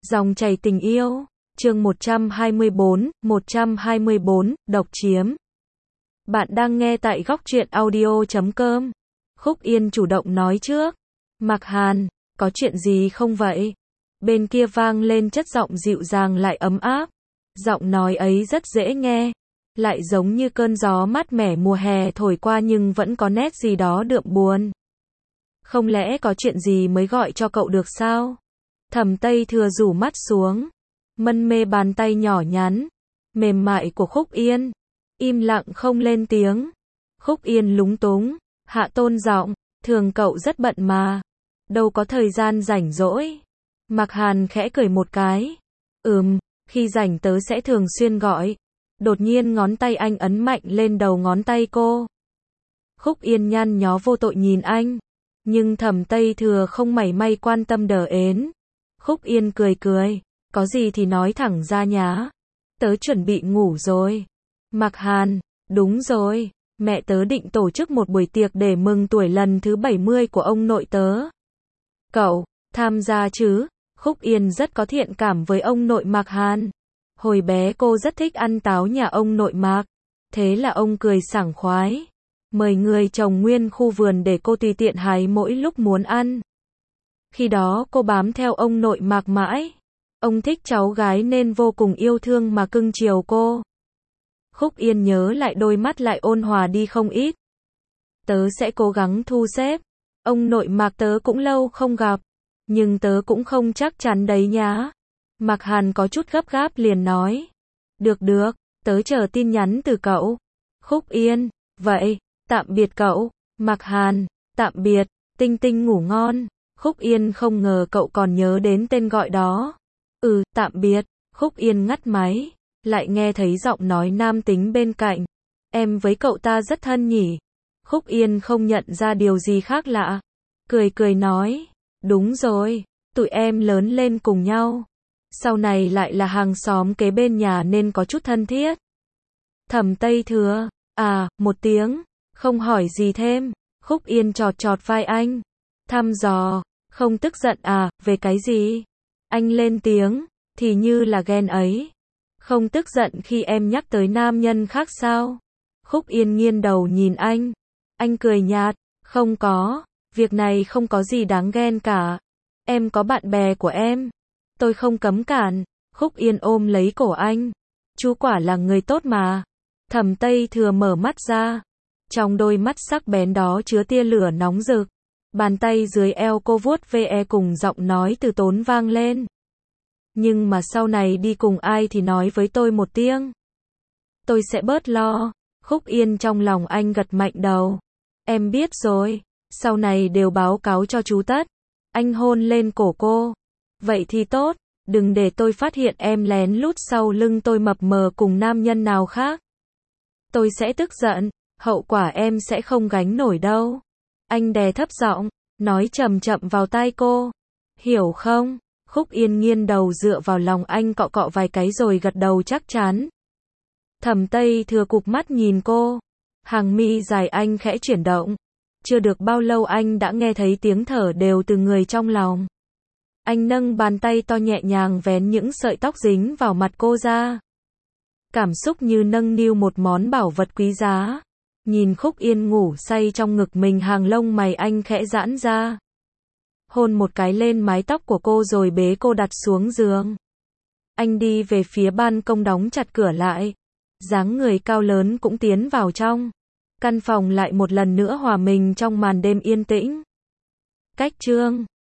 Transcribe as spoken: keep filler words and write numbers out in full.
Dòng chảy tình yêu, chương một trăm hai mươi bốn, một trăm hai mươi bốn, độc chiếm. Bạn đang nghe tại góc truyện audio chấm com. Khúc Yên chủ động nói trước. Mạc Hàn, có chuyện gì không vậy? Bên kia vang lên chất giọng dịu dàng lại ấm áp. Giọng nói ấy rất dễ nghe, lại giống như cơn gió mát mẻ mùa hè thổi qua nhưng vẫn có nét gì đó đượm buồn. Không lẽ có chuyện gì mới gọi cho cậu được sao? Thẩm Tây Thừa rủ mắt xuống, mân mê bàn tay nhỏ nhắn, mềm mại của Khúc Yên, im lặng không lên tiếng. Khúc Yên lúng túng, hạ tôn giọng, thường cậu rất bận mà, đâu có thời gian rảnh rỗi. Mạc Hàn khẽ cười một cái, ừm, khi rảnh tớ sẽ thường xuyên gọi. Đột nhiên ngón tay anh ấn mạnh lên đầu ngón tay cô. Khúc Yên nhăn nhó vô tội nhìn anh, nhưng Thẩm Tây Thừa không mảy may quan tâm đờ ến. Khúc Yên cười cười, có gì thì nói thẳng ra nhá. Tớ chuẩn bị ngủ rồi. Mạc Hàn, đúng rồi, mẹ tớ định tổ chức một buổi tiệc để mừng tuổi lần thứ bảy mươi của ông nội tớ. Cậu, tham gia chứ? Khúc Yên rất có thiện cảm với ông nội Mạc Hàn. Hồi bé cô rất thích ăn táo nhà ông nội Mạc. Thế là ông cười sảng khoái, mời người trồng nguyên khu vườn để cô tùy tiện hái mỗi lúc muốn ăn. Khi đó cô bám theo ông nội Mạc mãi. Ông thích cháu gái nên vô cùng yêu thương mà cưng chiều cô. Khúc Yên nhớ lại đôi mắt lại ôn hòa đi không ít. Tớ sẽ cố gắng thu xếp. Ông nội Mạc tớ cũng lâu không gặp, nhưng tớ cũng không chắc chắn đấy nhá. Mạc Hàn có chút gấp gáp liền nói. Được được, tớ chờ tin nhắn từ cậu. Khúc Yên, vậy, tạm biệt cậu. Mạc Hàn, tạm biệt, Tinh Tinh ngủ ngon. Khúc Yên không ngờ cậu còn nhớ đến tên gọi đó. Ừ, tạm biệt. Khúc Yên ngắt máy, lại nghe thấy giọng nói nam tính bên cạnh. Em với cậu ta rất thân nhỉ? Khúc Yên không nhận ra điều gì khác lạ. Cười cười nói, đúng rồi, tụi em lớn lên cùng nhau. Sau này lại là hàng xóm kế bên nhà nên có chút thân thiết. Thẩm Tây Thừa, à, một tiếng, không hỏi gì thêm. Khúc Yên chọt chọt vai anh, thăm dò, không tức giận à, về cái gì? Anh lên tiếng, thì như là ghen ấy. Không tức giận khi em nhắc tới nam nhân khác sao? Khúc Yên nghiêng đầu nhìn anh. Anh cười nhạt, không có, việc này không có gì đáng ghen cả. Em có bạn bè của em, tôi không cấm cản. Khúc Yên ôm lấy cổ anh. Chú quả là người tốt mà. Thẩm Tây Thừa mở mắt ra. Trong đôi mắt sắc bén đó chứa tia lửa nóng rực. Bàn tay dưới eo cô vuốt ve cùng giọng nói từ tốn vang lên. Nhưng mà sau này đi cùng ai thì nói với tôi một tiếng. Tôi sẽ bớt lo. Khúc Yên trong lòng anh gật mạnh đầu. Em biết rồi, sau này đều báo cáo cho chú tất. Anh hôn lên cổ cô. Vậy thì tốt, đừng để tôi phát hiện em lén lút sau lưng tôi mập mờ cùng nam nhân nào khác. Tôi sẽ tức giận, hậu quả em sẽ không gánh nổi đâu. Anh đè thấp giọng, nói chậm chậm vào tai cô. Hiểu không? Khúc Yên nghiêng đầu dựa vào lòng anh cọ cọ vài cái rồi gật đầu chắc chắn. Thẩm Tây Thừa cụp mắt nhìn cô. Hàng mi dài anh khẽ chuyển động. Chưa được bao lâu anh đã nghe thấy tiếng thở đều từ người trong lòng. Anh nâng bàn tay to nhẹ nhàng vén những sợi tóc dính vào mặt cô ra. Cảm xúc như nâng niu một món bảo vật quý giá. Nhìn Khúc Yên ngủ say trong ngực mình, hàng lông mày anh khẽ giãn ra. Hôn một cái lên mái tóc của cô rồi bế cô đặt xuống giường. Anh đi về phía ban công đóng chặt cửa lại. Dáng người cao lớn cũng tiến vào trong. Căn phòng lại một lần nữa hòa mình trong màn đêm yên tĩnh. Cách chương